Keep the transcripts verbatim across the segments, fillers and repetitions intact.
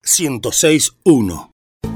ciento seis punto uno.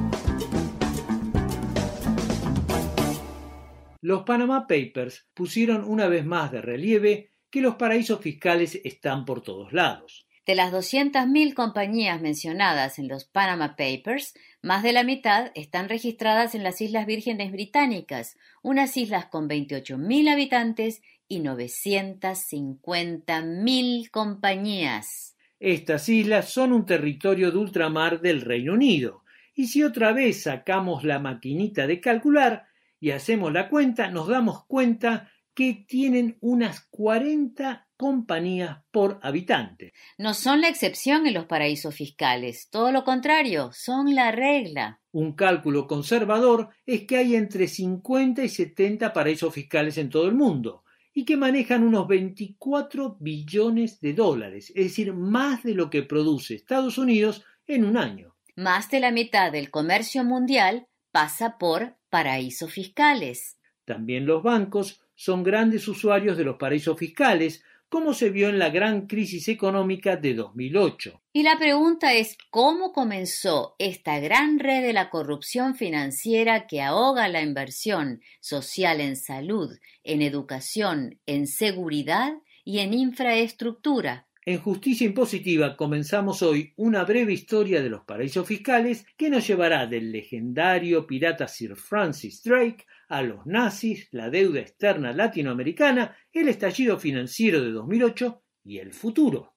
Los Panama Papers pusieron una vez más de relieve que los paraísos fiscales están por todos lados. De las doscientas mil compañías mencionadas en los Panama Papers, más de la mitad están registradas en las Islas Vírgenes Británicas, unas islas con veintiocho mil habitantes y novecientas cincuenta mil compañías. Estas islas son un territorio de ultramar del Reino Unido, y si otra vez sacamos la maquinita de calcular y hacemos la cuenta, nos damos cuenta que tienen unas cuarenta compañías por habitante. No son la excepción en los paraísos fiscales, todo lo contrario, son la regla. Un cálculo conservador es que hay entre cincuenta y setenta paraísos fiscales en todo el mundo y que manejan unos veinticuatro billones de dólares, es decir, más de lo que produce Estados Unidos en un año. Más de la mitad del comercio mundial pasa por paraísos fiscales. También los bancos son grandes usuarios de los paraísos fiscales, como se vio en la gran crisis económica de dos mil ocho. Y la pregunta es, ¿cómo comenzó esta gran red de la corrupción financiera que ahoga la inversión social en salud, en educación, en seguridad y en infraestructura? En Justicia Impositiva comenzamos hoy una breve historia de los paraísos fiscales que nos llevará del legendario pirata Sir Francis Drake a los nazis, la deuda externa latinoamericana, el estallido financiero de dos mil ocho y el futuro.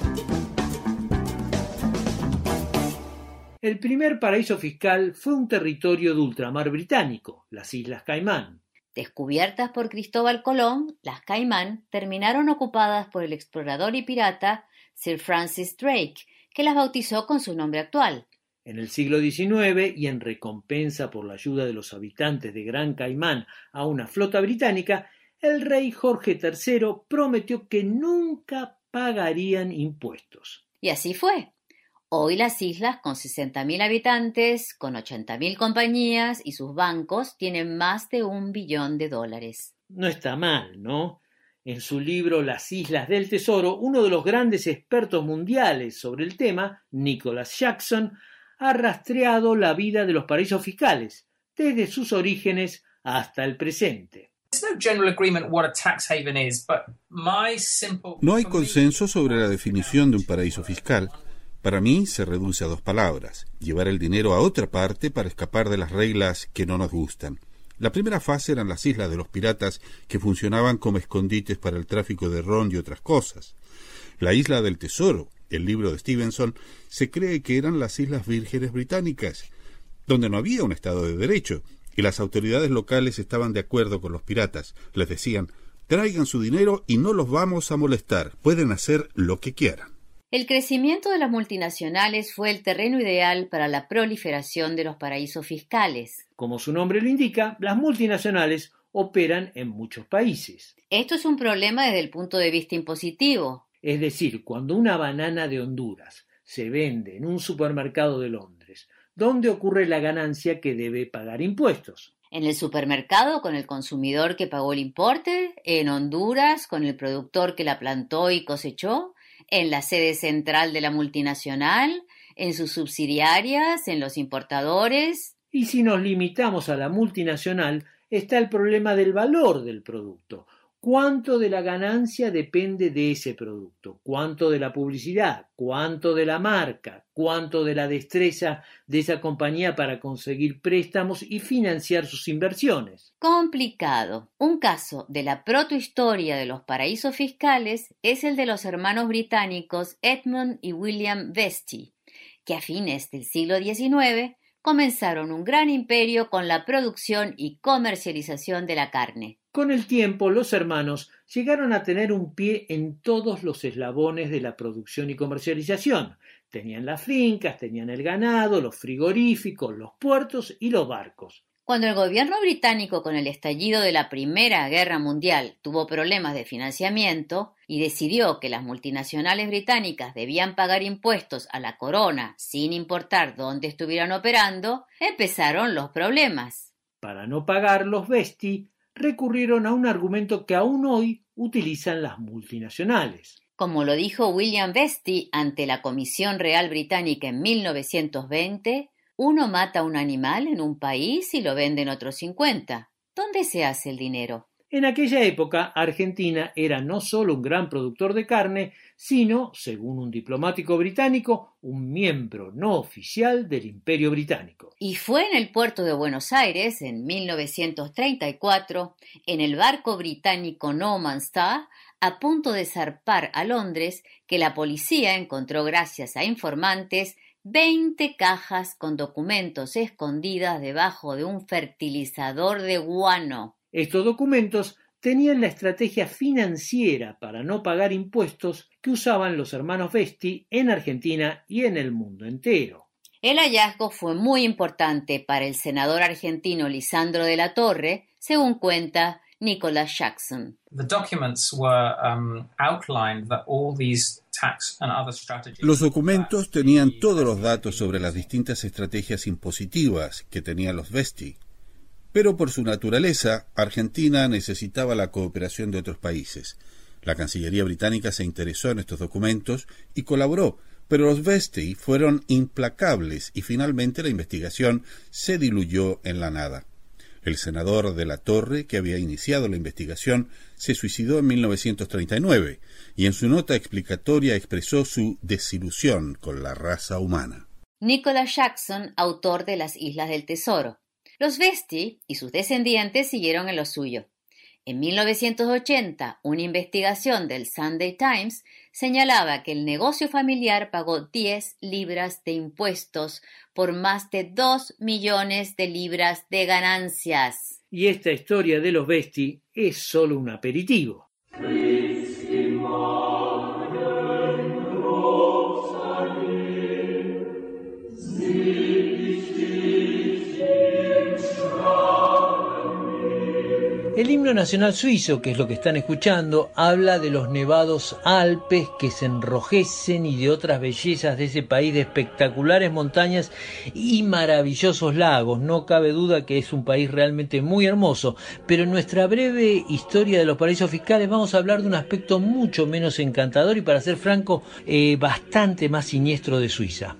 El primer paraíso fiscal fue un territorio de ultramar británico, las Islas Caimán. Descubiertas por Cristóbal Colón, las Caimán terminaron ocupadas por el explorador y pirata Sir Francis Drake, que las bautizó con su nombre actual. En el siglo diecinueve, y en recompensa por la ayuda de los habitantes de Gran Caimán a una flota británica, el rey Jorge tercero prometió que nunca pagarían impuestos. Y así fue. Hoy las islas, con sesenta mil habitantes, con ochenta mil compañías y sus bancos, tienen más de un billón de dólares. No está mal, ¿no? En su libro Las Islas del Tesoro, uno de los grandes expertos mundiales sobre el tema, Nicholas Jackson, ha rastreado la vida de los paraísos fiscales, desde sus orígenes hasta el presente. No hay consenso sobre la definición de un paraíso fiscal. Para mí se reduce a dos palabras: llevar el dinero a otra parte para escapar de las reglas que no nos gustan. La primera fase eran las islas de los piratas, que funcionaban como escondites para el tráfico de ron y otras cosas. La Isla del Tesoro, el libro de Stevenson, se cree que eran las Islas Vírgenes Británicas, donde no había un Estado de Derecho, y las autoridades locales estaban de acuerdo con los piratas. Les decían: traigan su dinero y no los vamos a molestar, pueden hacer lo que quieran. El crecimiento de las multinacionales fue el terreno ideal para la proliferación de los paraísos fiscales. Como su nombre lo indica, las multinacionales operan en muchos países. Esto es un problema desde el punto de vista impositivo. Es decir, cuando una banana de Honduras se vende en un supermercado de Londres, ¿dónde ocurre la ganancia que debe pagar impuestos? En el supermercado con el consumidor que pagó el importe, en Honduras con el productor que la plantó y cosechó, en la sede central de la multinacional, en sus subsidiarias, en los importadores. Y si nos limitamos a la multinacional, está el problema del valor del producto. ¿Cuánto de la ganancia depende de ese producto? ¿Cuánto de la publicidad? ¿Cuánto de la marca? ¿Cuánto de la destreza de esa compañía para conseguir préstamos y financiar sus inversiones? Complicado. Un caso de la protohistoria de los paraísos fiscales es el de los hermanos británicos Edmund y William Vesty, que a fines del siglo diecinueve comenzaron un gran imperio con la producción y comercialización de la carne. Con el tiempo, los hermanos llegaron a tener un pie en todos los eslabones de la producción y comercialización. Tenían las fincas, tenían el ganado, los frigoríficos, los puertos y los barcos. Cuando el gobierno británico, con el estallido de la Primera Guerra Mundial, tuvo problemas de financiamiento y decidió que las multinacionales británicas debían pagar impuestos a la corona sin importar dónde estuvieran operando, empezaron los problemas. Para no pagar, los Vesty recurrieron a un argumento que aún hoy utilizan las multinacionales. Como lo dijo William Vestey ante la Comisión Real Británica en mil novecientos veinte, uno mata a un animal en un país y lo vende en otros cincuenta. ¿Dónde se hace el dinero? En aquella época, Argentina era no solo un gran productor de carne, sino, según un diplomático británico, un miembro no oficial del Imperio Británico. Y fue en el puerto de Buenos Aires, en mil novecientos treinta y cuatro, en el barco británico No Man's Star, a punto de zarpar a Londres, que la policía encontró, gracias a informantes, veinte cajas con documentos escondidas debajo de un fertilizador de guano. Estos documentos tenían la estrategia financiera para no pagar impuestos que usaban los hermanos Vestey en Argentina y en el mundo entero. El hallazgo fue muy importante para el senador argentino Lisandro de la Torre, según cuenta Nicholas Jackson. Los documentos tenían todos los datos sobre las distintas estrategias impositivas que tenían los Vestey. Pero por su naturaleza, Argentina necesitaba la cooperación de otros países. La Cancillería británica se interesó en estos documentos y colaboró, pero los Vestey fueron implacables y finalmente la investigación se diluyó en la nada. El senador de la Torre, que había iniciado la investigación, se suicidó en mil novecientos treinta y nueve y en su nota explicatoria expresó su desilusión con la raza humana. Nicholas Jackson, autor de Las Islas del Tesoro. Los Vestey y sus descendientes siguieron en lo suyo. En mil novecientos ochenta, una investigación del Sunday Times señalaba que el negocio familiar pagó diez libras de impuestos por más de dos millones de libras de ganancias. Y esta historia de los Vestey es solo un aperitivo. El himno nacional suizo, que es lo que están escuchando, habla de los nevados Alpes que se enrojecen y de otras bellezas de ese país, de espectaculares montañas y maravillosos lagos. No cabe duda que es un país realmente muy hermoso, pero en nuestra breve historia de los paraísos fiscales vamos a hablar de un aspecto mucho menos encantador y, para ser franco, eh, bastante más siniestro de Suiza.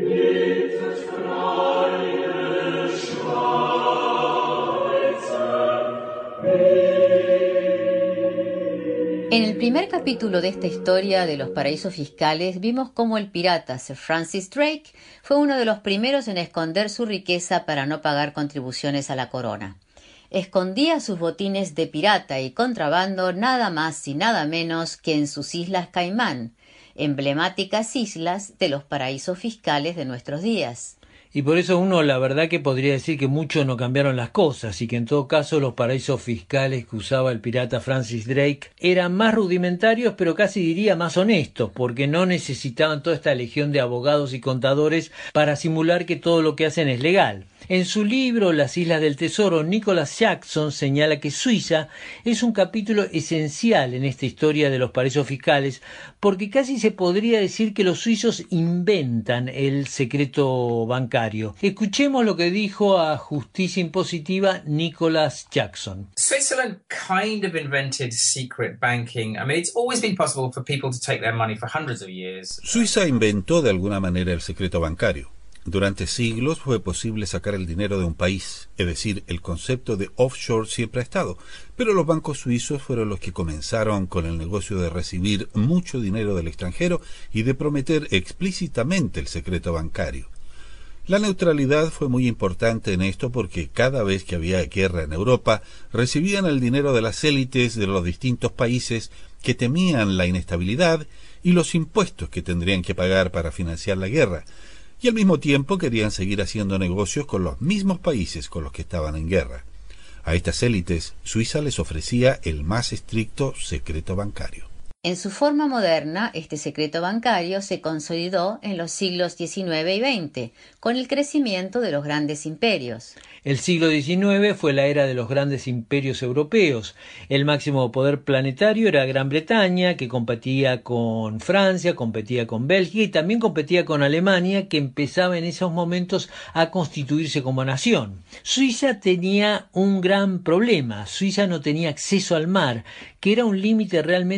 En el primer capítulo de esta historia de los paraísos fiscales vimos cómo el pirata Sir Francis Drake fue uno de los primeros en esconder su riqueza para no pagar contribuciones a la corona. Escondía sus botines de pirata y contrabando nada más y nada menos que en sus Islas Caimán, emblemáticas islas de los paraísos fiscales de nuestros días. Y por eso uno, la verdad, que podría decir que mucho no cambiaron las cosas y que en todo caso los paraísos fiscales que usaba el pirata Francis Drake eran más rudimentarios, pero casi diría más honestos, porque no necesitaban toda esta legión de abogados y contadores para simular que todo lo que hacen es legal. En su libro Las Islas del Tesoro, Nicholas Jackson señala que Suiza es un capítulo esencial en esta historia de los paraísos fiscales, porque casi se podría decir que los suizos inventan el secreto bancario. Escuchemos lo que dijo a Justicia Impositiva Nicholas Jackson. Switzerland kind of invented secret banking. I mean, it's always been possible for people to take their money for hundreds of years. Suiza inventó de alguna manera el secreto bancario. Durante siglos fue posible sacar el dinero de un país, es decir, el concepto de offshore siempre ha estado, pero los bancos suizos fueron los que comenzaron con el negocio de recibir mucho dinero del extranjero y de prometer explícitamente el secreto bancario. La neutralidad fue muy importante en esto porque cada vez que había guerra en Europa, recibían el dinero de las élites de los distintos países que temían la inestabilidad y los impuestos que tendrían que pagar para financiar la guerra, y al mismo tiempo querían seguir haciendo negocios con los mismos países con los que estaban en guerra. A estas élites, Suiza les ofrecía el más estricto secreto bancario. En su forma moderna, este secreto bancario se consolidó en los siglos diecinueve y veinte, con el crecimiento de los grandes imperios. El siglo diecinueve fue la era de los grandes imperios europeos. El máximo poder planetario era Gran Bretaña, que competía con Francia, competía con Bélgica y también competía con Alemania, que empezaba en esos momentos a constituirse como nación. Suiza tenía un gran problema. Suiza no tenía acceso al mar, que era un límite realmente demasiado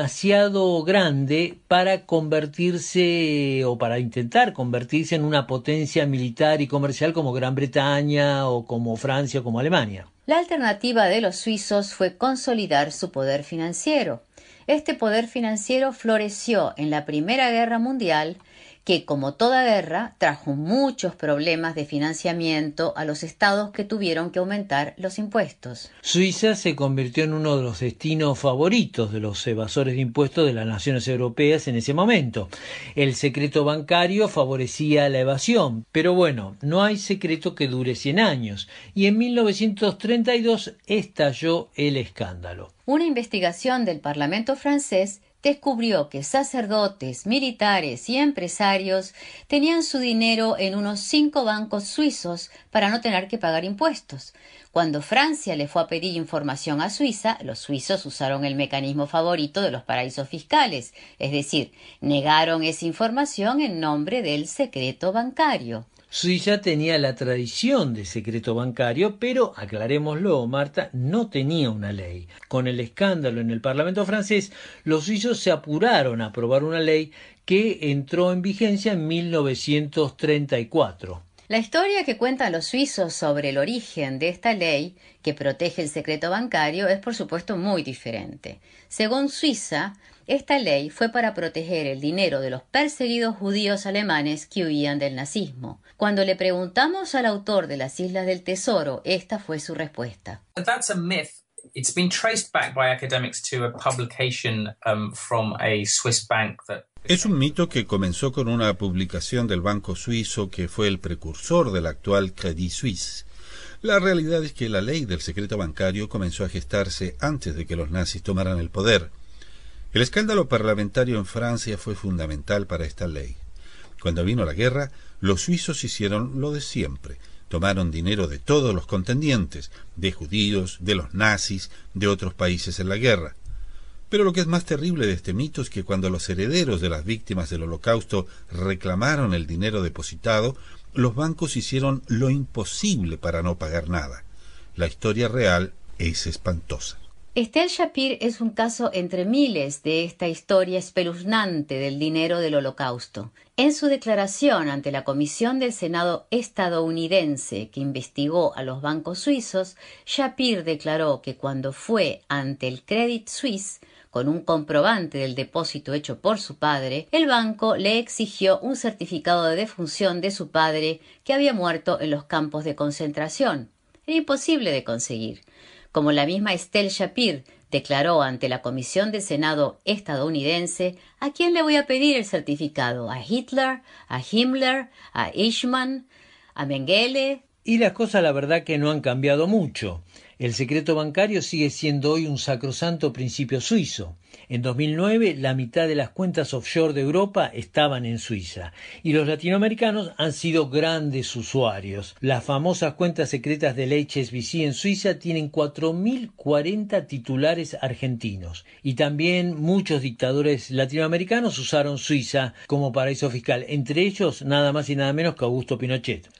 demasiado grande para convertirse o para intentar convertirse en una potencia militar y comercial como Gran Bretaña o como Francia o como Alemania. La alternativa de los suizos fue consolidar su poder financiero. Este poder financiero floreció en la Primera Guerra Mundial, que, como toda guerra, trajo muchos problemas de financiamiento a los estados que tuvieron que aumentar los impuestos. Suiza se convirtió en uno de los destinos favoritos de los evasores de impuestos de las naciones europeas en ese momento. El secreto bancario favorecía la evasión, pero bueno, no hay secreto que dure cien años, y en mil novecientos treinta y dos estalló el escándalo. Una investigación del Parlamento francés descubrió que sacerdotes, militares y empresarios tenían su dinero en unos cinco bancos suizos para no tener que pagar impuestos. Cuando Francia le fue a pedir información a Suiza, los suizos usaron el mecanismo favorito de los paraísos fiscales, es decir, negaron esa información en nombre del secreto bancario. Suiza tenía la tradición de secreto bancario, pero, aclarémoslo, Marta, no tenía una ley. Con el escándalo en el Parlamento francés, los suizos se apuraron a aprobar una ley que entró en vigencia en mil novecientos treinta y cuatro. La historia que cuentan los suizos sobre el origen de esta ley, que protege el secreto bancario, es por supuesto muy diferente. Según Suiza, esta ley fue para proteger el dinero de los perseguidos judíos alemanes que huían del nazismo. Cuando le preguntamos al autor de las Islas del Tesoro, esta fue su respuesta. That's a myth. It's been traced back by academics to a publication um, from a Swiss bank that Es un mito que comenzó con una publicación del banco suizo que fue el precursor del actual Credit Suisse. La realidad es que la ley del secreto bancario comenzó a gestarse antes de que los nazis tomaran el poder. El escándalo parlamentario en Francia fue fundamental para esta ley. Cuando vino la guerra, los suizos hicieron lo de siempre. Tomaron dinero de todos los contendientes, de judíos, de los nazis, de otros países en la guerra. Pero lo que es más terrible de este mito es que cuando los herederos de las víctimas del Holocausto reclamaron el dinero depositado, los bancos hicieron lo imposible para no pagar nada. La historia real es espantosa. Estelle Shapir es un caso entre miles de esta historia espeluznante del dinero del Holocausto. En su declaración ante la Comisión del Senado estadounidense que investigó a los bancos suizos, Shapir declaró que cuando fue ante el Credit Suisse, con un comprobante del depósito hecho por su padre, el banco le exigió un certificado de defunción de su padre que había muerto en los campos de concentración. Era imposible de conseguir. Como la misma Estelle Shapir declaró ante la Comisión del Senado estadounidense, ¿a quién le voy a pedir el certificado? ¿A Hitler? ¿A Himmler? ¿A Eichmann? ¿A Mengele? Y las cosas la verdad que no han cambiado mucho. El secreto bancario sigue siendo hoy un sacrosanto principio suizo. En dos mil nueve, la mitad de las cuentas offshore de Europa estaban en Suiza, y los latinoamericanos han sido grandes usuarios. Las famosas cuentas secretas del H S B C en Suiza tienen cuatro mil cuarenta titulares argentinos, y también muchos dictadores latinoamericanos usaron Suiza como paraíso fiscal, entre ellos nada más y nada menos que Augusto Pinochet.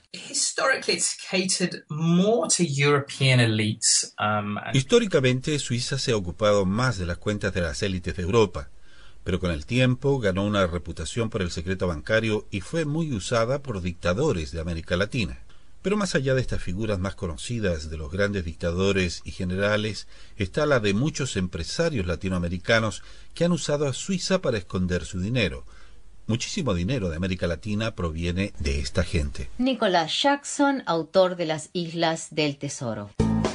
Históricamente, Suiza se ha ocupado más de las cuentas de las élites de Europa, pero con el tiempo ganó una reputación por el secreto bancario y fue muy usada por dictadores de América Latina. Pero más allá de estas figuras más conocidas de los grandes dictadores y generales, está la de muchos empresarios latinoamericanos que han usado a Suiza para esconder su dinero. Muchísimo dinero de América Latina proviene de esta gente. Nicholas Jackson, autor de las Islas del Tesoro.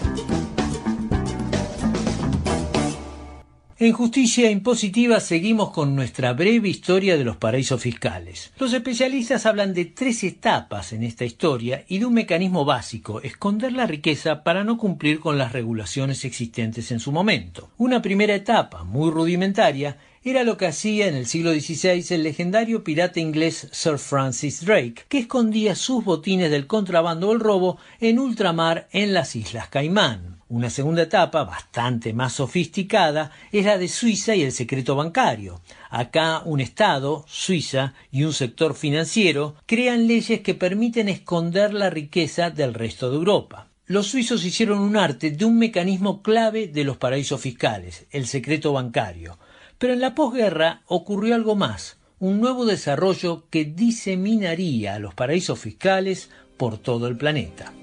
En Justicia Impositiva seguimos con nuestra breve historia de los paraísos fiscales. Los especialistas hablan de tres etapas en esta historia y de un mecanismo básico: esconder la riqueza para no cumplir con las regulaciones existentes en su momento. Una primera etapa, muy rudimentaria, era lo que hacía en el siglo dieciséis el legendario pirata inglés Sir Francis Drake, que escondía sus botines del contrabando o el robo en ultramar en las Islas Caimán. Una segunda etapa, bastante más sofisticada, es la de Suiza y el secreto bancario. Acá un Estado, Suiza, y un sector financiero crean leyes que permiten esconder la riqueza del resto de Europa. Los suizos hicieron un arte de un mecanismo clave de los paraísos fiscales, el secreto bancario. Pero en la posguerra ocurrió algo más, un nuevo desarrollo que diseminaría a los paraísos fiscales por todo el planeta.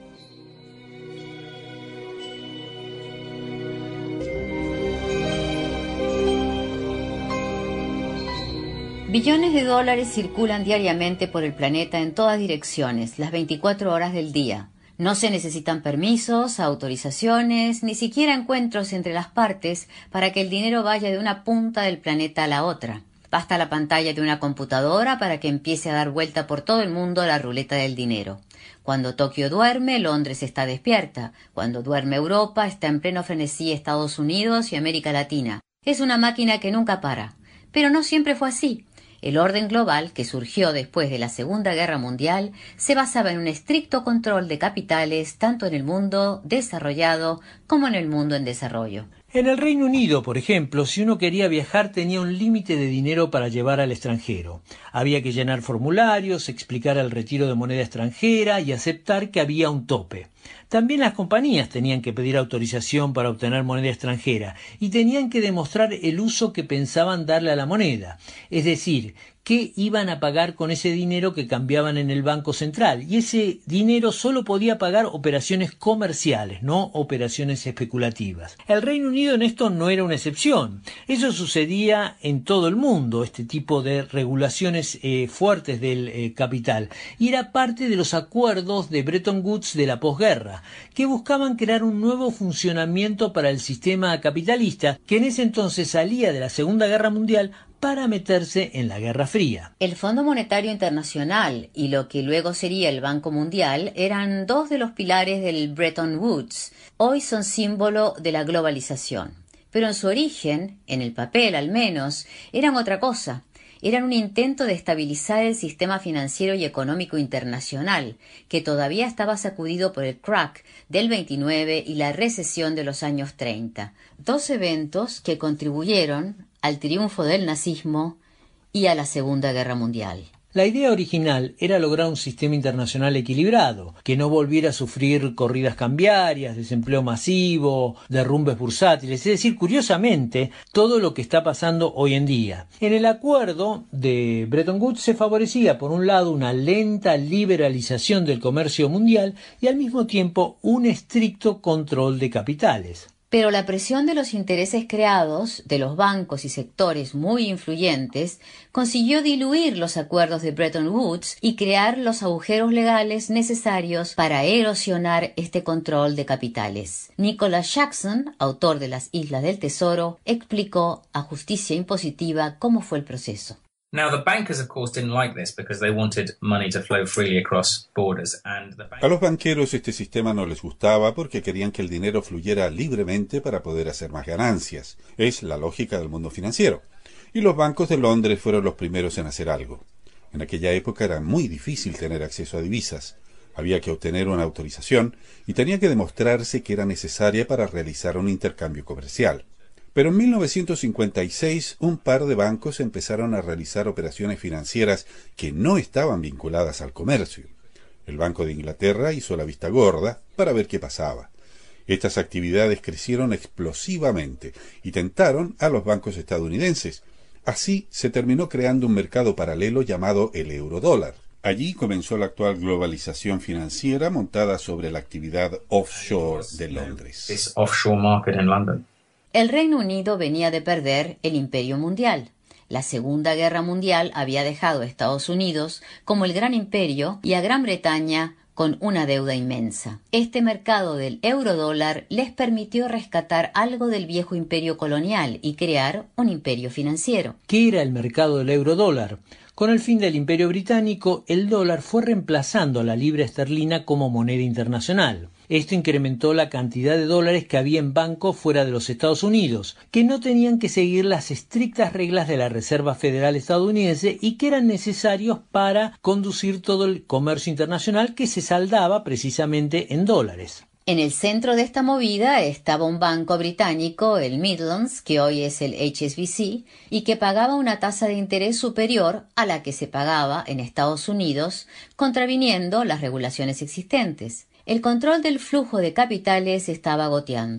Billones de dólares circulan diariamente por el planeta en todas direcciones, las veinticuatro horas del día. No se necesitan permisos, autorizaciones, ni siquiera encuentros entre las partes para que el dinero vaya de una punta del planeta a la otra. Basta la pantalla de una computadora para que empiece a dar vuelta por todo el mundo la ruleta del dinero. Cuando Tokio duerme, Londres está despierta. Cuando duerme Europa, está en pleno frenesí Estados Unidos y América Latina. Es una máquina que nunca para. Pero no siempre fue así. El orden global, que surgió después de la Segunda Guerra Mundial, se basaba en un estricto control de capitales tanto en el mundo desarrollado como en el mundo en desarrollo. En el Reino Unido, por ejemplo, si uno quería viajar tenía un límite de dinero para llevar al extranjero. Había que llenar formularios, explicar el retiro de moneda extranjera y aceptar que había un tope. También las compañías tenían que pedir autorización para obtener moneda extranjera y tenían que demostrar el uso que pensaban darle a la moneda, es decir, qué iban a pagar con ese dinero que cambiaban en el Banco Central, y ese dinero solo podía pagar operaciones comerciales, no operaciones especulativas. El Reino Unido en esto no era una excepción. Eso sucedía en todo el mundo, este tipo de regulaciones eh, fuertes del eh, capital, y era parte de los acuerdos de Bretton Woods de la posguerra, que buscaban crear un nuevo funcionamiento para el sistema capitalista, que en ese entonces salía de la Segunda Guerra Mundial para meterse en la Guerra Fría. El Fondo Monetario Internacional y lo que luego sería el Banco Mundial eran dos de los pilares del Bretton Woods. Hoy son símbolo de la globalización. Pero en su origen, en el papel al menos, eran otra cosa. Eran un intento de estabilizar el sistema financiero y económico internacional, que todavía estaba sacudido por el crack del veintinueve y la recesión de los años treinta. Dos eventos que contribuyeron al triunfo del nazismo y a la Segunda Guerra Mundial. La idea original era lograr un sistema internacional equilibrado, que no volviera a sufrir corridas cambiarias, desempleo masivo, derrumbes bursátiles, es decir, curiosamente, todo lo que está pasando hoy en día. En el acuerdo de Bretton Woods se favorecía, por un lado, una lenta liberalización del comercio mundial y al mismo tiempo un estricto control de capitales. Pero la presión de los intereses creados, de los bancos y sectores muy influyentes, consiguió diluir los acuerdos de Bretton Woods y crear los agujeros legales necesarios para erosionar este control de capitales. Nicholas Jackson, autor de Las Islas del Tesoro, explicó a Justicia Impositiva cómo fue el proceso. Now, the bankers, of course, didn't like this because they wanted money to flow freely across borders. And the bank- A los banqueros este sistema no les gustaba porque querían que el dinero fluyera libremente para poder hacer más ganancias. Es la lógica del mundo financiero. Y los bancos de Londres fueron los primeros en hacer algo. En aquella época era muy difícil tener acceso a divisas. Había que obtener una autorización y tenía que demostrarse que era necesaria para realizar un intercambio comercial. Pero en mil novecientos cincuenta y seis un par de bancos empezaron a realizar operaciones financieras que no estaban vinculadas al comercio. El Banco de Inglaterra hizo la vista gorda para ver qué pasaba. Estas actividades crecieron explosivamente y tentaron a los bancos estadounidenses. Así se terminó creando un mercado paralelo llamado el eurodólar. Allí comenzó la actual globalización financiera montada sobre la actividad offshore de Londres. This offshore market in London. El Reino Unido venía de perder el imperio mundial. La Segunda Guerra Mundial había dejado a Estados Unidos como el gran imperio y a Gran Bretaña con una deuda inmensa. Este mercado del eurodólar les permitió rescatar algo del viejo imperio colonial y crear un imperio financiero. ¿Qué era el mercado del eurodólar? Con el fin del Imperio Británico, el dólar fue reemplazando a la libra esterlina como moneda internacional. Esto incrementó la cantidad de dólares que había en bancos fuera de los Estados Unidos, que no tenían que seguir las estrictas reglas de la Reserva Federal estadounidense y que eran necesarios para conducir todo el comercio internacional que se saldaba precisamente en dólares. En el centro de esta movida estaba un banco británico, el Midlands, que hoy es el H S B C, y que pagaba una tasa de interés superior a la que se pagaba en Estados Unidos, contraviniendo las regulaciones existentes. El control del flujo de capitales estaba goteando.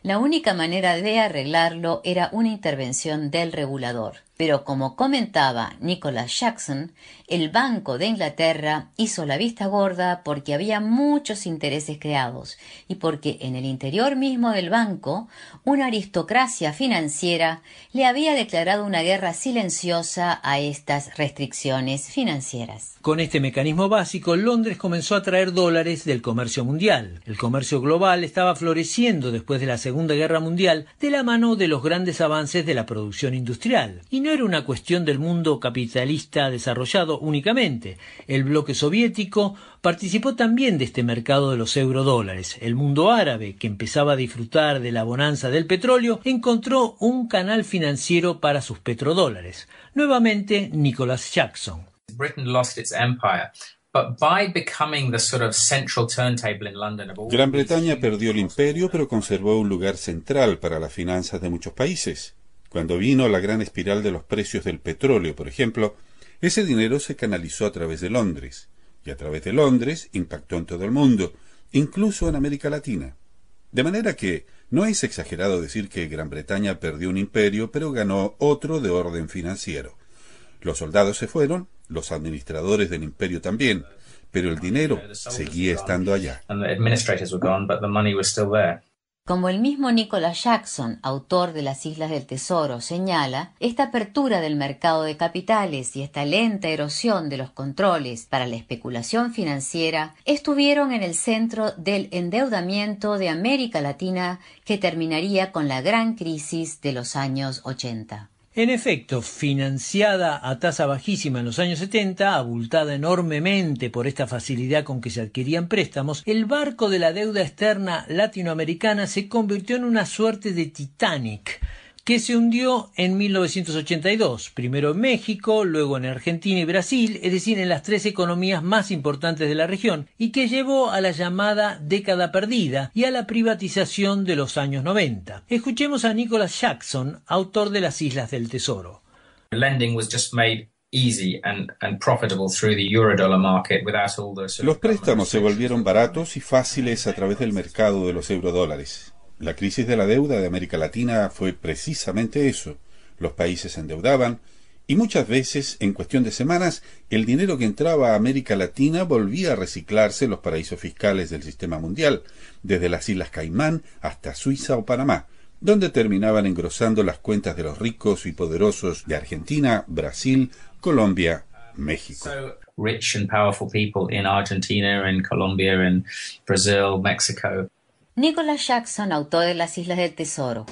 La única manera de arreglarlo era una intervención del regulador. Pero como comentaba Nicholas Jackson, el Banco de Inglaterra hizo la vista gorda porque había muchos intereses creados y porque en el interior mismo del banco una aristocracia financiera le había declarado una guerra silenciosa a estas restricciones financieras. Con este mecanismo básico, Londres comenzó a traer dólares del comercio mundial. El comercio global estaba floreciendo después de la Segunda Guerra Mundial de la mano de los grandes avances de la producción industrial. Y no era una cuestión del mundo capitalista desarrollado únicamente. El bloque soviético participó también de este mercado de los eurodólares. El mundo árabe, que empezaba a disfrutar de la bonanza del petróleo, encontró un canal financiero para sus petrodólares. Nuevamente, Nicholas Jackson. Britain lost its empire. But by becoming the sort of central turntable in London of all Gran Bretaña perdió el imperio, pero conservó un lugar central para las finanzas de muchos países. Cuando vino la gran espiral de los precios del petróleo, por ejemplo, ese dinero se canalizó a través de Londres, y a través de Londres impactó en todo el mundo, incluso en América Latina. De manera que no es exagerado decir que Gran Bretaña perdió un imperio, pero ganó otro de orden financiero. Los soldados se fueron, los administradores del imperio también, pero el dinero seguía estando allá. Como el mismo Nicholas Jackson, autor de Las Islas del Tesoro, señala, esta apertura del mercado de capitales y esta lenta erosión de los controles para la especulación financiera estuvieron en el centro del endeudamiento de América Latina que terminaría con la gran crisis de los años ochenta. En efecto, financiada a tasa bajísima en los años setenta, abultada enormemente por esta facilidad con que se adquirían préstamos, el barco de la deuda externa latinoamericana se convirtió en una suerte de Titanic, que se hundió en mil novecientos ochenta y dos, primero en México, luego en Argentina y Brasil, es decir, en las tres economías más importantes de la región, y que llevó a la llamada década perdida y a la privatización de los años noventa. Escuchemos a Nicholas Jackson, autor de Las Islas del Tesoro. Los préstamos se volvieron baratos y fáciles a través del mercado de los eurodólares. La crisis de la deuda de América Latina fue precisamente eso. Los países se endeudaban y muchas veces, en cuestión de semanas, el dinero que entraba a América Latina volvía a reciclarse en los paraísos fiscales del sistema mundial, desde las Islas Caimán hasta Suiza o Panamá, donde terminaban engrosando las cuentas de los ricos y poderosos de Argentina, Brasil, Colombia, México. So rich and powerful people in Argentina, in Colombia, in Brazil, Mexico. Nicholas Jackson, autor de Las Islas del Tesoro.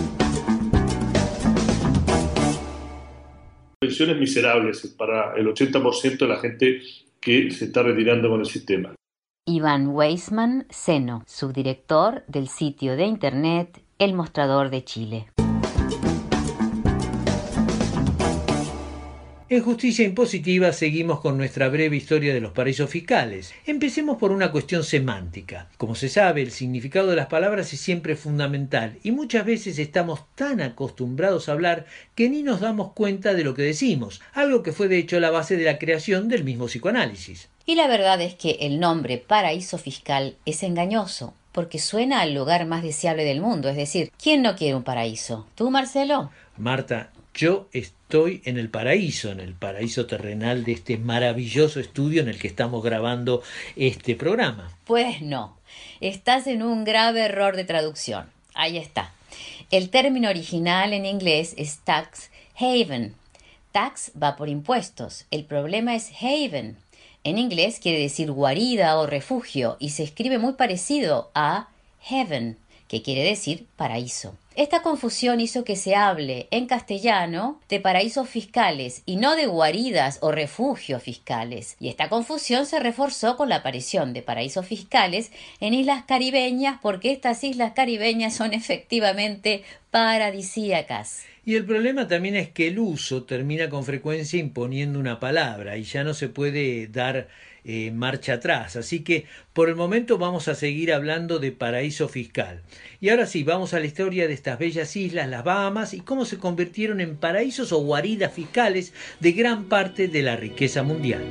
Pensiones miserables para el ochenta por ciento de la gente que se está retirando con el sistema. Iván Weisman Seno, subdirector del sitio de internet El Mostrador de Chile. En Justicia Impositiva seguimos con nuestra breve historia de los paraísos fiscales. Empecemos por una cuestión semántica. Como se sabe, el significado de las palabras es siempre fundamental y muchas veces estamos tan acostumbrados a hablar que ni nos damos cuenta de lo que decimos, algo que fue de hecho la base de la creación del mismo psicoanálisis. Y la verdad es que el nombre paraíso fiscal es engañoso, porque suena al lugar más deseable del mundo, es decir, ¿quién no quiere un paraíso? ¿Tú, Marcelo? Marta, yo estoy en el paraíso, en el paraíso terrenal de este maravilloso estudio en el que estamos grabando este programa. Pues no, estás en un grave error de traducción. Ahí está. El término original en inglés es tax haven. Tax va por impuestos. El problema es haven. En inglés quiere decir guarida o refugio y se escribe muy parecido a heaven, que quiere decir paraíso. Esta confusión hizo que se hable en castellano de paraísos fiscales y no de guaridas o refugios fiscales. Y esta confusión se reforzó con la aparición de paraísos fiscales en islas caribeñas, porque estas islas caribeñas son efectivamente paradisíacas. Y el problema también es que el uso termina con frecuencia imponiendo una palabra y ya no se puede dar eh, marcha atrás. Así que por el momento vamos a seguir hablando de paraíso fiscal. Y ahora sí, vamos a la historia de estas bellas islas, las Bahamas, y cómo se convirtieron en paraísos o guaridas fiscales de gran parte de la riqueza mundial.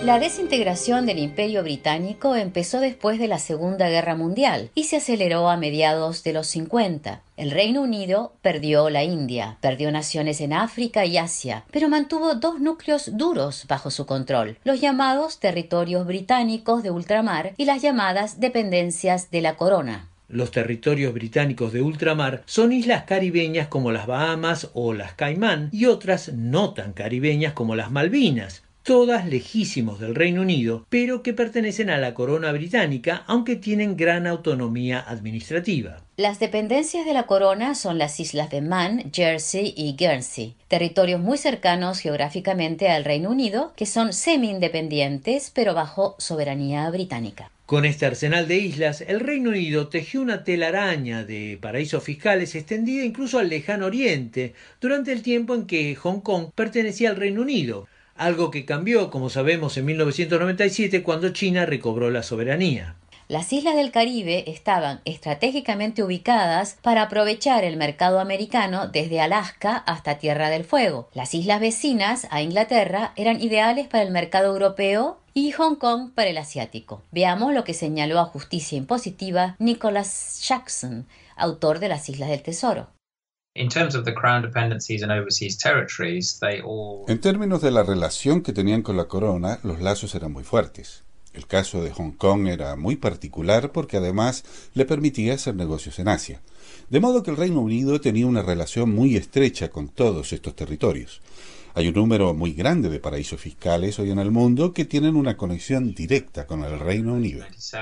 La desintegración del Imperio Británico empezó después de la Segunda Guerra Mundial y se aceleró a mediados de los cincuenta. El Reino Unido perdió la India, perdió naciones en África y Asia, pero mantuvo dos núcleos duros bajo su control, los llamados territorios británicos de ultramar y las llamadas dependencias de la corona. Los territorios británicos de ultramar son islas caribeñas como las Bahamas o las Caimán y otras no tan caribeñas como las Malvinas, todas lejísimos del Reino Unido, pero que pertenecen a la corona británica, aunque tienen gran autonomía administrativa. Las dependencias de la corona son las islas de Man, Jersey y Guernsey, territorios muy cercanos geográficamente al Reino Unido, que son semi-independientes pero bajo soberanía británica. Con este arsenal de islas, el Reino Unido tejió una telaraña de paraísos fiscales extendida incluso al lejano oriente, durante el tiempo en que Hong Kong pertenecía al Reino Unido, algo que cambió, como sabemos, en mil novecientos noventa y siete cuando China recobró la soberanía. Las islas del Caribe estaban estratégicamente ubicadas para aprovechar el mercado americano desde Alaska hasta Tierra del Fuego. Las islas vecinas a Inglaterra eran ideales para el mercado europeo y Hong Kong para el asiático. Veamos lo que señaló a Justicia Impositiva Nicholas Jackson, autor de Las Islas del Tesoro. In terms of the Crown dependencies and overseas territories, they all... En términos de la relación que tenían con la corona, los lazos eran muy fuertes. El caso de Hong Kong era muy particular porque además le permitía hacer negocios en Asia. De modo que el Reino Unido tenía una relación muy estrecha con todos estos territorios. Hay un número muy grande de paraísos fiscales hoy en el mundo que tienen una conexión directa con el Reino Unido.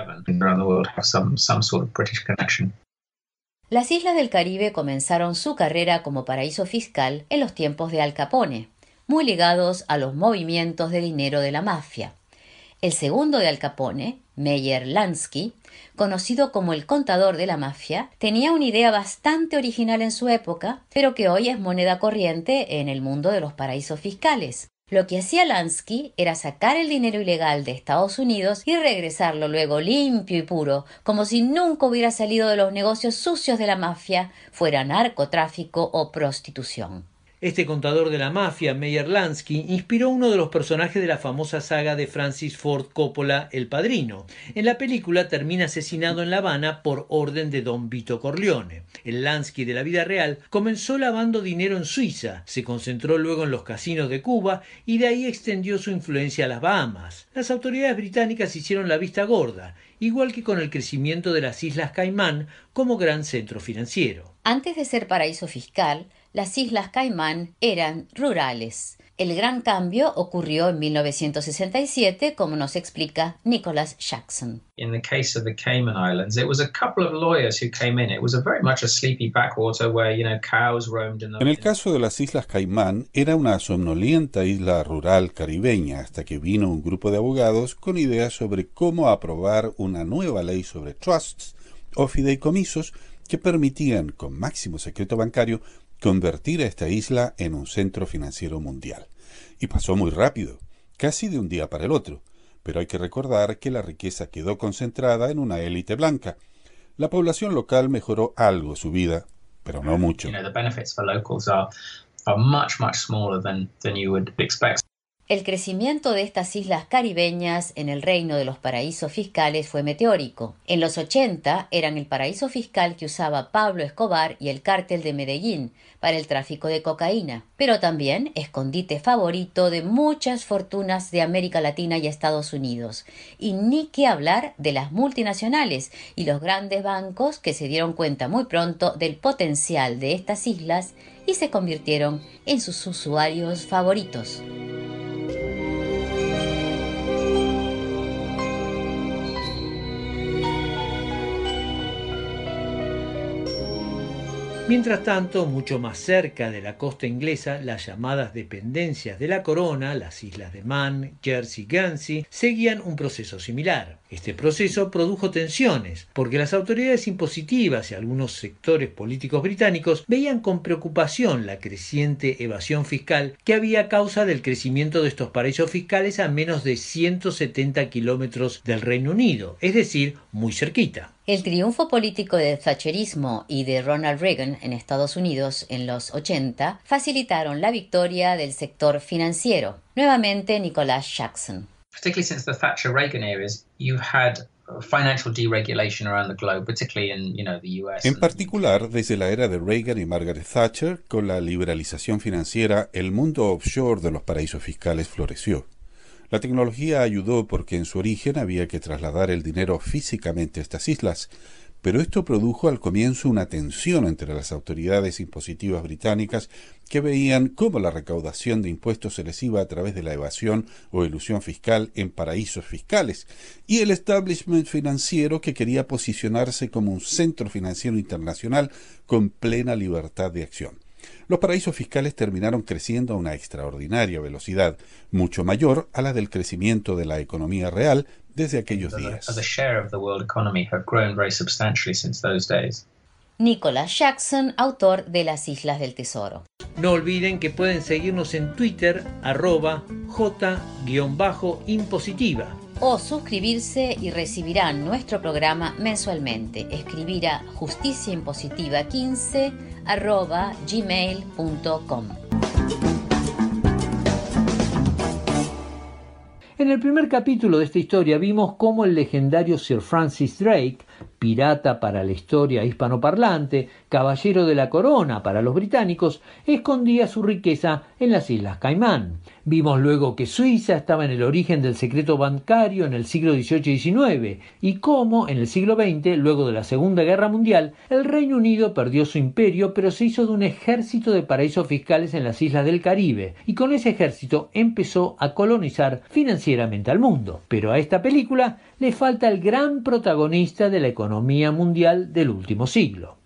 Las islas del Caribe comenzaron su carrera como paraíso fiscal en los tiempos de Al Capone, muy ligados a los movimientos de dinero de la mafia. El segundo de Al Capone, Meyer Lansky, conocido como el contador de la mafia, tenía una idea bastante original en su época, pero que hoy es moneda corriente en el mundo de los paraísos fiscales. Lo que hacía Lansky era sacar el dinero ilegal de Estados Unidos y regresarlo luego limpio y puro, como si nunca hubiera salido de los negocios sucios de la mafia, fuera narcotráfico o prostitución. Este contador de la mafia, Meyer Lansky, inspiró uno de los personajes de la famosa saga de Francis Ford Coppola, El Padrino. En la película termina asesinado en La Habana por orden de Don Vito Corleone. El Lansky de la vida real comenzó lavando dinero en Suiza, se concentró luego en los casinos de Cuba y de ahí extendió su influencia a las Bahamas. Las autoridades británicas hicieron la vista gorda, igual que con el crecimiento de las Islas Caimán como gran centro financiero. Antes de ser paraíso fiscal, las Islas Caimán eran rurales. El gran cambio ocurrió en mil novecientos sesenta y siete, como nos explica Nicholas Jackson. In the case of the Cayman Islands, it was a couple of lawyers who came in. It was a very much a sleepy backwater where, you know, cows roamed in the... En el caso de las Islas Caimán, era una somnolienta isla rural caribeña hasta que vino un grupo de abogados con ideas sobre cómo aprobar una nueva ley sobre trusts o fideicomisos que permitían, con máximo secreto bancario, convertir a esta isla en un centro financiero mundial. Y pasó muy rápido, casi de un día para el otro, pero hay que recordar que la riqueza quedó concentrada en una élite blanca. La población local mejoró algo su vida, pero no mucho. You know, the benefits for locals are, are much, much smaller than, than you would expect. El crecimiento de estas islas caribeñas en el reino de los paraísos fiscales fue meteórico. En los ochenta eran el paraíso fiscal que usaba Pablo Escobar y el cártel de Medellín para el tráfico de cocaína, pero también escondite favorito de muchas fortunas de América Latina y Estados Unidos. Y ni qué hablar de las multinacionales y los grandes bancos que se dieron cuenta muy pronto del potencial de estas islas y se convirtieron en sus usuarios favoritos. Mientras tanto, mucho más cerca de la costa inglesa, las llamadas dependencias de la corona, las islas de Man, Jersey y Guernsey, seguían un proceso similar. Este proceso produjo tensiones, porque las autoridades impositivas y algunos sectores políticos británicos veían con preocupación la creciente evasión fiscal que había a causa del crecimiento de estos paraísos fiscales a menos de ciento setenta kilómetros del Reino Unido, es decir, muy cerquita. El triunfo político del thatcherismo y de Ronald Reagan en Estados Unidos en los ochenta facilitaron la victoria del sector financiero. Nuevamente Nicholas Jackson. particularly since the Thatcher-Reagan eras, you've had financial deregulation around the globe, particularly in, you know, the U S. En particular, desde la era de Reagan y Margaret Thatcher, con la liberalización financiera, el mundo offshore de los paraísos fiscales floreció. La tecnología ayudó porque en su origen había que trasladar el dinero físicamente a estas islas, pero esto produjo al comienzo una tensión entre las autoridades impositivas británicas que veían cómo la recaudación de impuestos se les iba a través de la evasión o elusión fiscal en paraísos fiscales, y el establishment financiero que quería posicionarse como un centro financiero internacional con plena libertad de acción. Los paraísos fiscales terminaron creciendo a una extraordinaria velocidad, mucho mayor a la del crecimiento de la economía real desde aquellos días. Nicholas Jackson, autor de Las Islas del Tesoro. No olviden que pueden seguirnos en Twitter, arroba j-impositiva. O suscribirse y recibirán nuestro programa mensualmente. Escribir a justiciaimpositiva quince arroba gmail punto com. En el primer capítulo de esta historia vimos cómo el legendario Sir Francis Drake, pirata para la historia hispanoparlante, caballero de la corona para los británicos, escondía su riqueza en las Islas Caimán. Vimos luego que Suiza estaba en el origen del secreto bancario en el siglo dieciocho y diecinueve y cómo en el siglo veinte, luego de la Segunda Guerra Mundial, el Reino Unido perdió su imperio pero se hizo de un ejército de paraísos fiscales en las islas del Caribe y con ese ejército empezó a colonizar financieramente al mundo. Pero a esta película le falta el gran protagonista de la economía mundial del último siglo.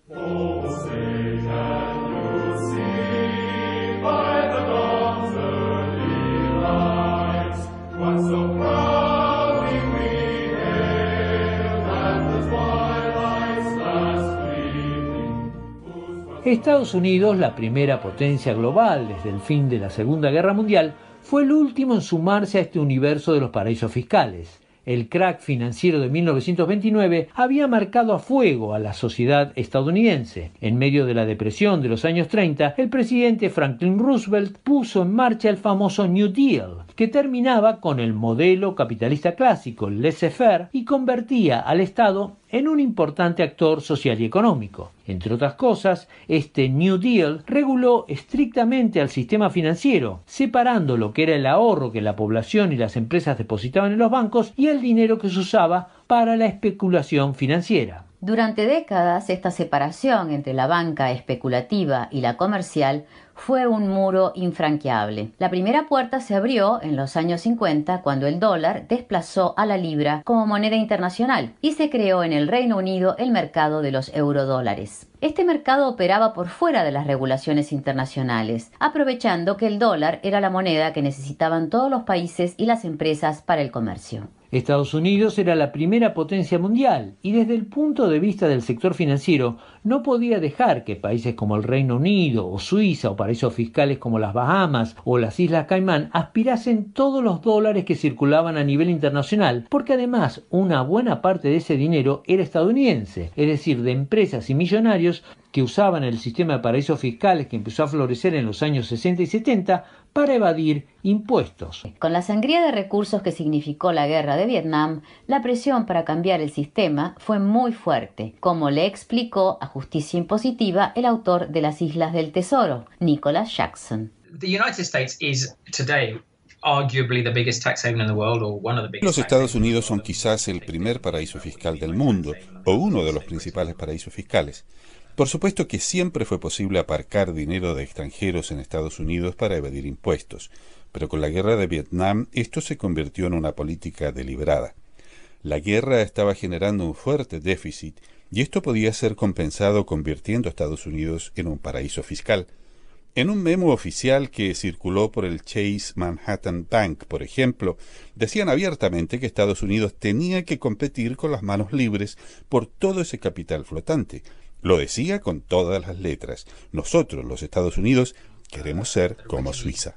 Estados Unidos, la primera potencia global desde el fin de la Segunda Guerra Mundial, fue el último en sumarse a este universo de los paraísos fiscales. El crack financiero de mil novecientos veintinueve había marcado a fuego a la sociedad estadounidense. En medio de la depresión de los años treinta, el presidente Franklin Roosevelt puso en marcha el famoso New Deal, que terminaba con el modelo capitalista clásico, el laissez-faire, y convertía al Estado en un importante actor social y económico. Entre otras cosas, este New Deal reguló estrictamente al sistema financiero, separando lo que era el ahorro que la población y las empresas depositaban en los bancos y el dinero que se usaba para la especulación financiera. Durante décadas, esta separación entre la banca especulativa y la comercial fue un muro infranqueable. La primera puerta se abrió en los años cincuenta cuando el dólar desplazó a la libra como moneda internacional y se creó en el Reino Unido el mercado de los eurodólares. Este mercado operaba por fuera de las regulaciones internacionales, aprovechando que el dólar era la moneda que necesitaban todos los países y las empresas para el comercio. Estados Unidos era la primera potencia mundial y desde el punto de vista del sector financiero no podía dejar que países como el Reino Unido o Suiza o paraísos fiscales como las Bahamas o las Islas Caimán aspirasen todos los dólares que circulaban a nivel internacional, porque además una buena parte de ese dinero era estadounidense, es decir, de empresas y millonarios que usaban el sistema de paraísos fiscales que empezó a florecer en los años sesenta y setenta para evadir impuestos. Con la sangría de recursos que significó la guerra de Vietnam, la presión para cambiar el sistema fue muy fuerte, como le explicó a Justicia Impositiva el autor de Las Islas del Tesoro, Nicholas Jackson. The United States is today arguably the biggest tax haven in the world, or one of the biggest. Los Estados Unidos son quizás el primer paraíso fiscal del mundo, o uno de los principales paraísos fiscales. Por supuesto que siempre fue posible aparcar dinero de extranjeros en Estados Unidos para evadir impuestos, pero con la guerra de Vietnam esto se convirtió en una política deliberada. La guerra estaba generando un fuerte déficit y esto podía ser compensado convirtiendo a Estados Unidos en un paraíso fiscal. En un memo oficial que circuló por el Chase Manhattan Bank, por ejemplo, decían abiertamente que Estados Unidos tenía que competir con las manos libres por todo ese capital flotante. Lo decía con todas las letras. Nosotros, los Estados Unidos, queremos ser como Suiza.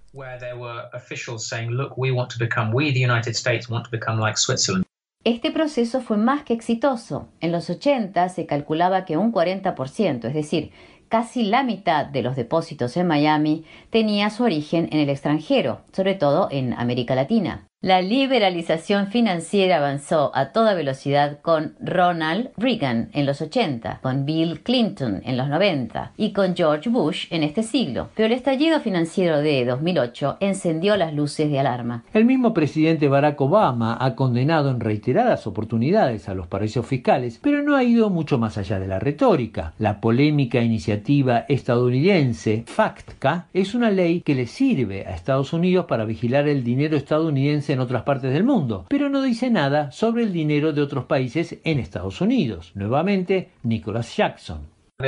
Este proceso fue más que exitoso. En los ochenta se calculaba que un cuarenta por ciento, es decir, casi la mitad de los depósitos en Miami tenía su origen en el extranjero, sobre todo en América Latina. La liberalización financiera avanzó a toda velocidad con Ronald Reagan en los ochenta, con Bill Clinton en los noventa y con George Bush en este siglo. Pero el estallido financiero de dos mil ocho encendió las luces de alarma. El mismo presidente Barack Obama ha condenado en reiteradas oportunidades a los paraísos fiscales, pero no ha ido mucho más allá de la retórica. La polémica iniciativa estadounidense FATCA es una ley que le sirve a Estados Unidos para vigilar el dinero estadounidense en otras partes del mundo, pero no dice nada sobre el dinero de otros países en Estados Unidos. Nuevamente, Nicholas Jackson.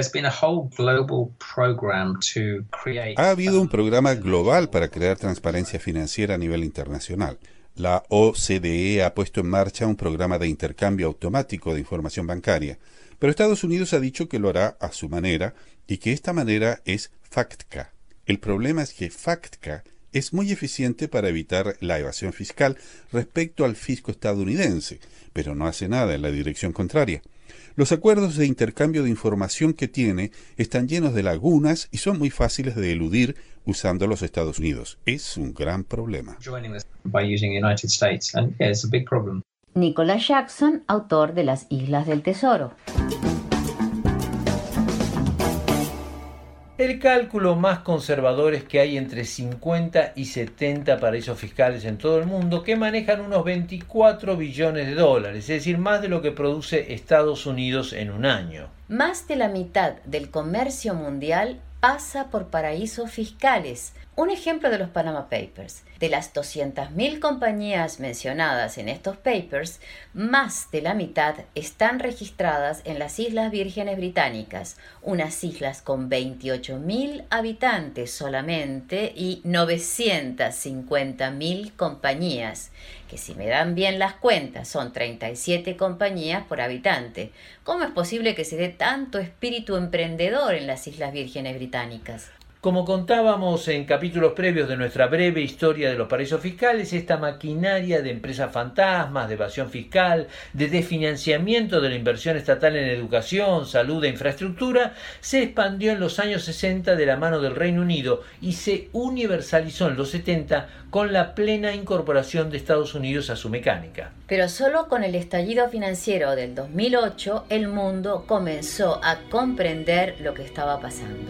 Ha habido un programa global para crear transparencia financiera a nivel internacional. La O C D E ha puesto en marcha un programa de intercambio automático de información bancaria, pero Estados Unidos ha dicho que lo hará a su manera y que esta manera es FATCA. El problema es que FATCA es muy eficiente para evitar la evasión fiscal respecto al fisco estadounidense, pero no hace nada en la dirección contraria. Los acuerdos de intercambio de información que tiene están llenos de lagunas y son muy fáciles de eludir usando los Estados Unidos. Es un gran problema. Nicholas Jackson, autor de Las Islas del Tesoro. El cálculo más conservador es que hay entre cincuenta y setenta paraísos fiscales en todo el mundo que manejan unos veinticuatro billones de dólares, es decir, más de lo que produce Estados Unidos en un año. Más de la mitad del comercio mundial pasa por paraísos fiscales. Un ejemplo de los Panama Papers. De las doscientas mil compañías mencionadas en estos papers, más de la mitad están registradas en las Islas Vírgenes Británicas, unas islas con veintiocho mil habitantes solamente y novecientas cincuenta mil compañías, que si me dan bien las cuentas son treinta y siete compañías por habitante. ¿Cómo es posible que se dé tanto espíritu emprendedor en las Islas Vírgenes Británicas? Como contábamos en capítulos previos de nuestra breve historia de los paraísos fiscales, esta maquinaria de empresas fantasmas, de evasión fiscal, de desfinanciamiento de la inversión estatal en educación, salud e infraestructura, se expandió en los años sesenta de la mano del Reino Unido y se universalizó en los setenta con la plena incorporación de Estados Unidos a su mecánica. Pero solo con el estallido financiero del dos mil ocho el mundo comenzó a comprender lo que estaba pasando.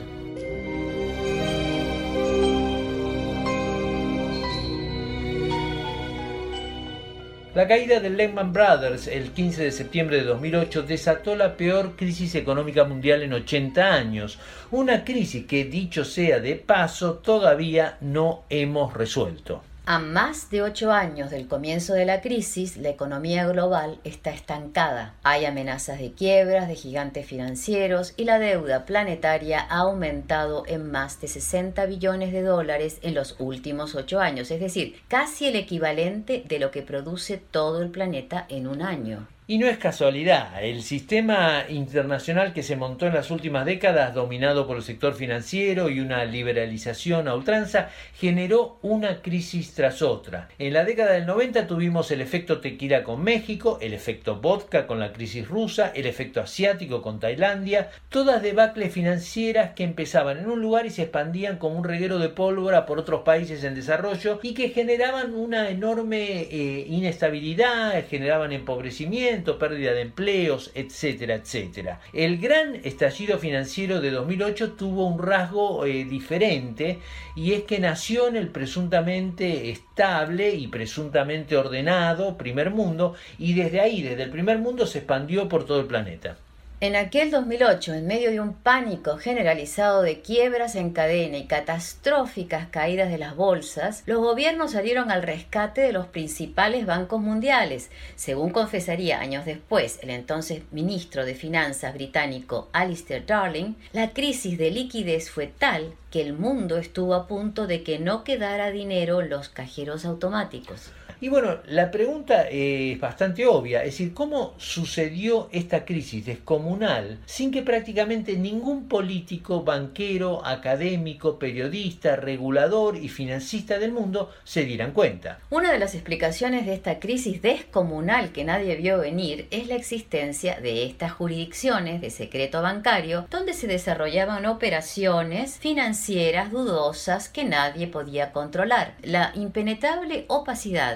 La caída de Lehman Brothers el quince de septiembre de dos mil ocho desató la peor crisis económica mundial en ochenta años, una crisis que, dicho sea de paso, todavía no hemos resuelto. A más de ocho años del comienzo de la crisis, la economía global está estancada. Hay amenazas de quiebras de gigantes financieros y la deuda planetaria ha aumentado en más de sesenta billones de dólares en los últimos ocho años, es decir, casi el equivalente de lo que produce todo el planeta en un año. Y no es casualidad, el sistema internacional que se montó en las últimas décadas, dominado por el sector financiero y una liberalización a ultranza, generó una crisis tras otra. En la década del noventa tuvimos el efecto tequila con México, el efecto vodka con la crisis rusa, el efecto asiático con Tailandia, todas debacles financieras que empezaban en un lugar y se expandían como un reguero de pólvora por otros países en desarrollo y que generaban una enorme eh, inestabilidad, generaban empobrecimiento, pérdida de empleos, etcétera, etcétera. El gran estallido financiero de dos mil ocho tuvo un rasgo eh, diferente y es que nació en el presuntamente estable y presuntamente ordenado primer mundo y desde ahí, desde el primer mundo, se expandió por todo el planeta. En aquel dos mil ocho, en medio de un pánico generalizado de quiebras en cadena y catastróficas caídas de las bolsas, los gobiernos salieron al rescate de los principales bancos mundiales. Según confesaría años después el entonces ministro de Finanzas británico Alistair Darling, la crisis de liquidez fue tal que el mundo estuvo a punto de que no quedara dinero en los cajeros automáticos. Y bueno, la pregunta es bastante obvia, es decir, ¿cómo sucedió esta crisis descomunal sin que prácticamente ningún político, banquero, académico, periodista, regulador y financista del mundo se dieran cuenta? Una de las explicaciones de esta crisis descomunal que nadie vio venir es la existencia de estas jurisdicciones de secreto bancario donde se desarrollaban operaciones financieras dudosas que nadie podía controlar. La impenetrable opacidad de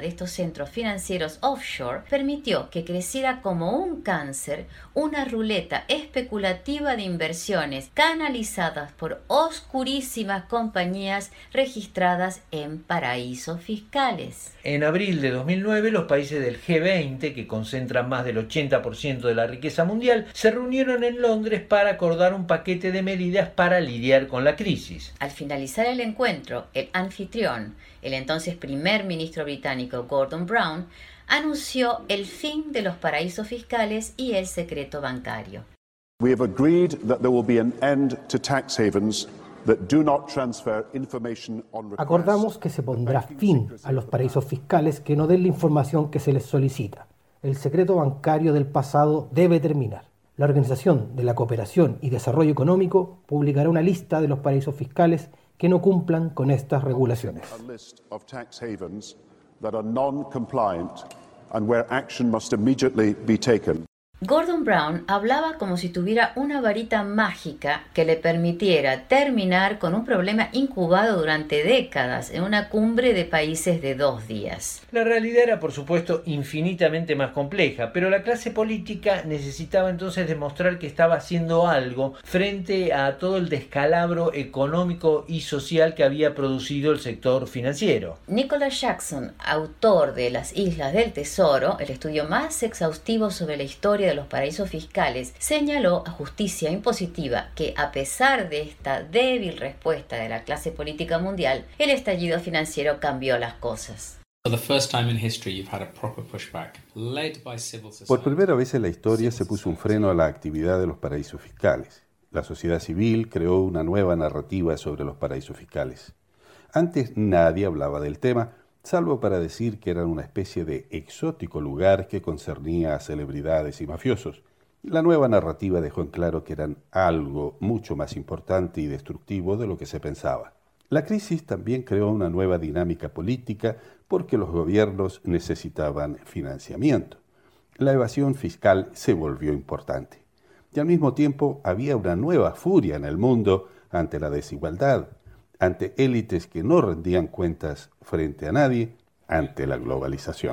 de estos centros financieros offshore permitió que creciera como un cáncer una ruleta especulativa de inversiones canalizadas por oscurísimas compañías registradas en paraísos fiscales. En abril de dos mil nueve, los países del G veinte, que concentran más del ochenta por ciento de la riqueza mundial, se reunieron en Londres para acordar un paquete de medidas para lidiar con la crisis. Al finalizar el encuentro, el anfitrión, el entonces primer ministro británico Gordon Brown, anunció el fin de los paraísos fiscales y el secreto bancario. We have agreed that there will be an end to tax havens that do not transfer information on request. Acordamos que se pondrá fin a los paraísos fiscales que no den la información que se les solicita. El secreto bancario del pasado debe terminar. La Organización de la Cooperación y Desarrollo Económico publicará una lista de los paraísos fiscales que no cumplan con estas regulaciones. A list of tax havens that are non-compliant and where action must immediately be taken. Gordon Brown hablaba como si tuviera una varita mágica que le permitiera terminar con un problema incubado durante décadas en una cumbre de países de dos días. La realidad era, por supuesto, infinitamente más compleja, pero la clase política necesitaba entonces demostrar que estaba haciendo algo frente a todo el descalabro económico y social que había producido el sector financiero. Nicholas Jackson, autor de Las Islas del Tesoro, el estudio más exhaustivo sobre la historia de los paraísos fiscales, señaló a Justicia Impositiva que, a pesar de esta débil respuesta de la clase política mundial, el estallido financiero cambió las cosas. Por primera vez en la historia se puso un freno a la actividad de los paraísos fiscales. La sociedad civil creó una nueva narrativa sobre los paraísos fiscales. Antes nadie hablaba del tema, salvo para decir que eran una especie de exótico lugar que concernía a celebridades y mafiosos. La nueva narrativa dejó en claro que eran algo mucho más importante y destructivo de lo que se pensaba. La crisis también creó una nueva dinámica política porque los gobiernos necesitaban financiamiento. La evasión fiscal se volvió importante. Y al mismo tiempo había una nueva furia en el mundo ante la desigualdad, ante élites que no rendían cuentas frente a nadie, ante la globalización.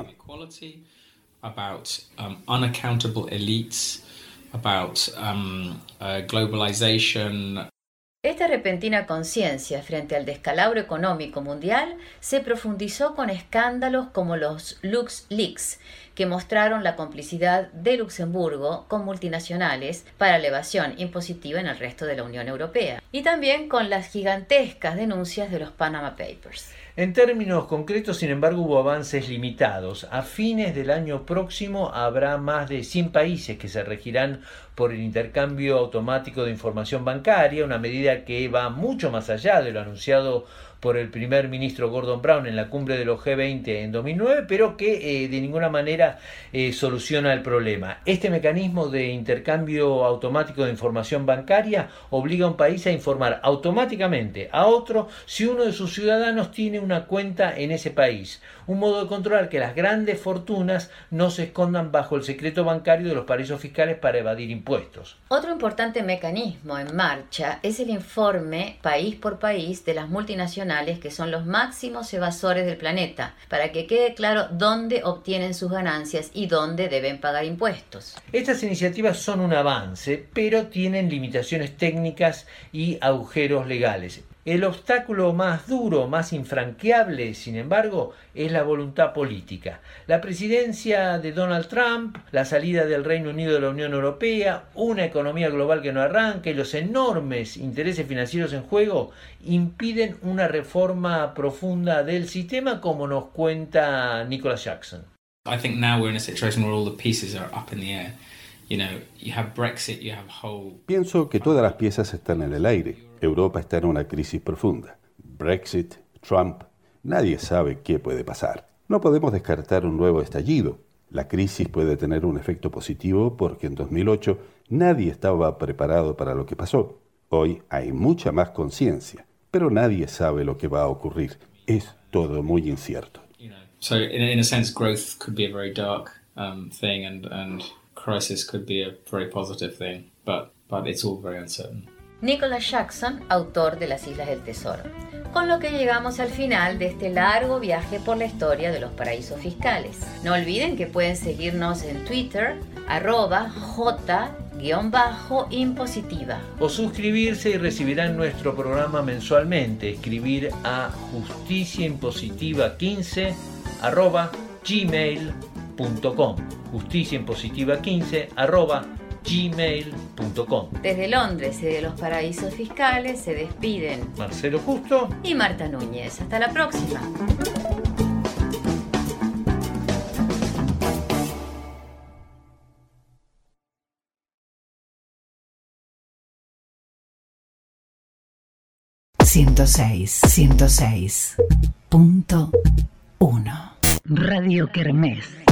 About um, unaccountable elites, about um, uh, globalization. Esta repentina conciencia frente al descalabro económico mundial se profundizó con escándalos como los LuxLeaks, que mostraron la complicidad de Luxemburgo con multinacionales para la evasión impositiva en el resto de la Unión Europea, y también con las gigantescas denuncias de los Panama Papers. En términos concretos, sin embargo, hubo avances limitados. A fines del año próximo habrá más de cien países que se regirán por el intercambio automático de información bancaria, una medida que va mucho más allá de lo anunciado por el primer ministro Gordon Brown en la cumbre de los G veinte en dos mil nueve, pero que eh, de ninguna manera eh, soluciona el problema. Este mecanismo de intercambio automático de información bancaria obliga a un país a informar automáticamente a otro si uno de sus ciudadanos tiene una cuenta en ese país, un modo de controlar que las grandes fortunas no se escondan bajo el secreto bancario de los paraísos fiscales para evadir impuestos. Otro importante mecanismo en marcha es el informe país por país de las multinacionales que son los máximos evasores del planeta, para que quede claro dónde obtienen sus ganancias y dónde deben pagar impuestos. Estas iniciativas son un avance, pero tienen limitaciones técnicas y agujeros legales. El obstáculo más duro, más infranqueable, sin embargo, es la voluntad política. La presidencia de Donald Trump, la salida del Reino Unido de la Unión Europea, una economía global que no arranca y los enormes intereses financieros en juego impiden una reforma profunda del sistema, como nos cuenta Nicholas Jackson. I think now we're in a situation where all the pieces are up in the air. You know, you have Brexit, you have whole... Pienso que todas las piezas están en el aire. Europa está en una crisis profunda. Brexit, Trump, nadie sabe qué puede pasar. No podemos descartar un nuevo estallido. La crisis puede tener un efecto positivo porque en dos mil ocho nadie estaba preparado para lo que pasó. Hoy hay mucha más conciencia, pero nadie sabe lo que va a ocurrir. Es todo muy incierto. You know, so in, in a sense, growth could be a very dark um, thing and, and crisis could be a very positive thing, but, but it's all very uncertain. Nicholas Jackson, autor de Las Islas del Tesoro. Con lo que llegamos al final de este largo viaje por la historia de los paraísos fiscales. No olviden que pueden seguirnos en Twitter, arroba j-impositiva. O suscribirse y recibirán nuestro programa mensualmente. Escribir a justiciaimpositiva15 arroba gmail punto com. justiciaimpositiva15 arroba gmail punto com. Desde Londres y de los paraísos fiscales se despiden Marcelo Justo y Marta Núñez. Hasta la próxima. ciento seis, ciento seis punto uno Radio Kermés.